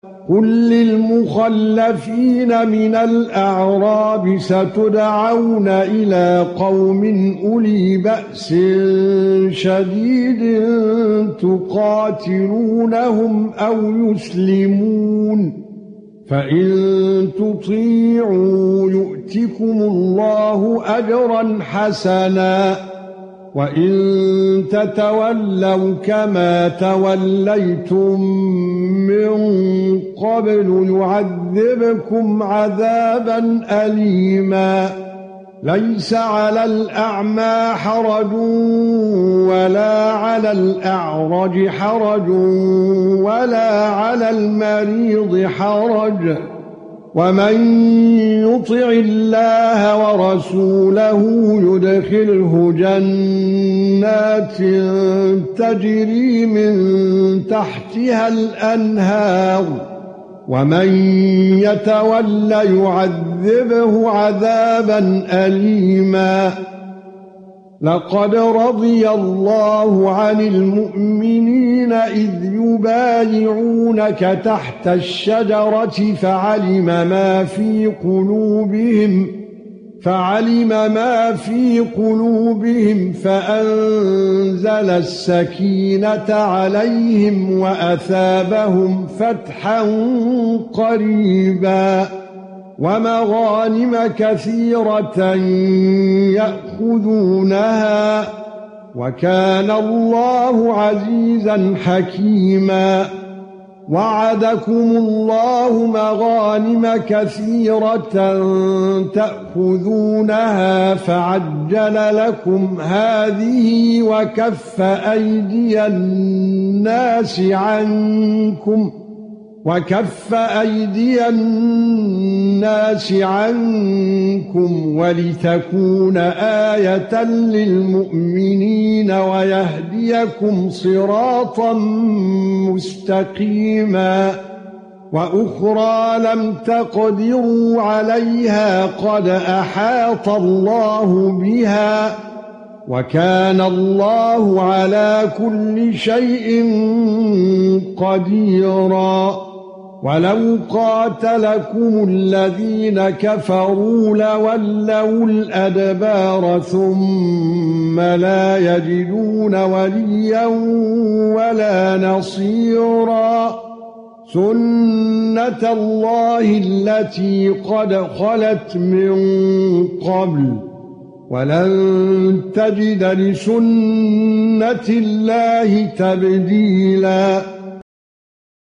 قُل لِّلْمُخَلَّفِينَ مِنَ الْأَعْرَابِ سَتُدْعَوْنَ إِلَى قَوْمٍ أُولِي بَأْسٍ شَدِيدٍ تُقَاتِلُونَهُمْ أَوْ يُسْلِمُونَ فَإِن تُطِيعُوا يُؤْتِكُمُ اللَّهُ أَجْرًا حَسَنًا وَإِن تَتَوَلَّوْا كَمَا تَوَلَّيْتُم مِّن قَبْلُ يُعَذِّبْكُمْ عَذَابًا أَلِيمًا لَيْسَ عَلَى الْأَعْمَى حَرَجٌ وَلَا عَلَى الْأَعْرَجِ حَرَجٌ وَلَا عَلَى الْمَرِيضِ حَرَجٌ وَمَن يُطِعِ اللَّهَ وَرَسُولَهُ يُدْخِلْهُ جَنَّاتٍ تَجْرِي مِن تَحْتِهَا الْأَنْهَارُ وَمَن يَتَوَلَّ يُعَذِّبْهُ عَذَابًا أَلِيمًا لَقَدْ رَضِيَ اللَّهُ عَنِ الْمُؤْمِنِينَ إِذْ يُبَايِعُونَكَ تَحْتَ الشَّجَرَةِ فَعَلِمَ مَا فِي قُلُوبِهِمْ فَأَنزَلَ السَّكِينَةَ عَلَيْهِمْ وَأَثَابَهُمْ فَتْحًا قَرِيبًا وَمَغَانِمَ كَثِيرَةً يَأْخُذُونَهَا وَكَانَ اللَّهُ عَزِيزًا حَكِيمًا وَعَدَكُمُ اللَّهُ مَغَانِمَ كَثِيرَةً تَأْخُذُونَهَا فَعَجَّلَ لَكُمْ هَذِهِ وَكَفَّ أَيْدِيَ النَّاسِ عَنكُمْ وَلِتَكُونَ آيَةً لِّلْمُؤْمِنِينَ وَيَهْدِيَكُمْ صِرَاطًا مُّسْتَقِيمًا وَأُخْرَى لَمْ تَقْدِرُوا عَلَيْهَا قَدْ أَحَاطَ اللَّهُ بِهَا وَكَانَ اللَّهُ عَلَى كُلِّ شَيْءٍ قَدِيرًا وَلَوْ قَاتَلَكُمُ الَّذِينَ كَفَرُوا لَوَلَّوُا الْأَدْبَارَ ثُمَّ لَا يَجِدُونَ وَلِيًّا وَلَا نَصِيرًا سُنَّةَ اللَّهِ الَّتِي قَدْ خَلَتْ مِن قَبْلُ وَلَن تَجِدَ لِسُنَّةِ اللَّهِ تَبْدِيلًا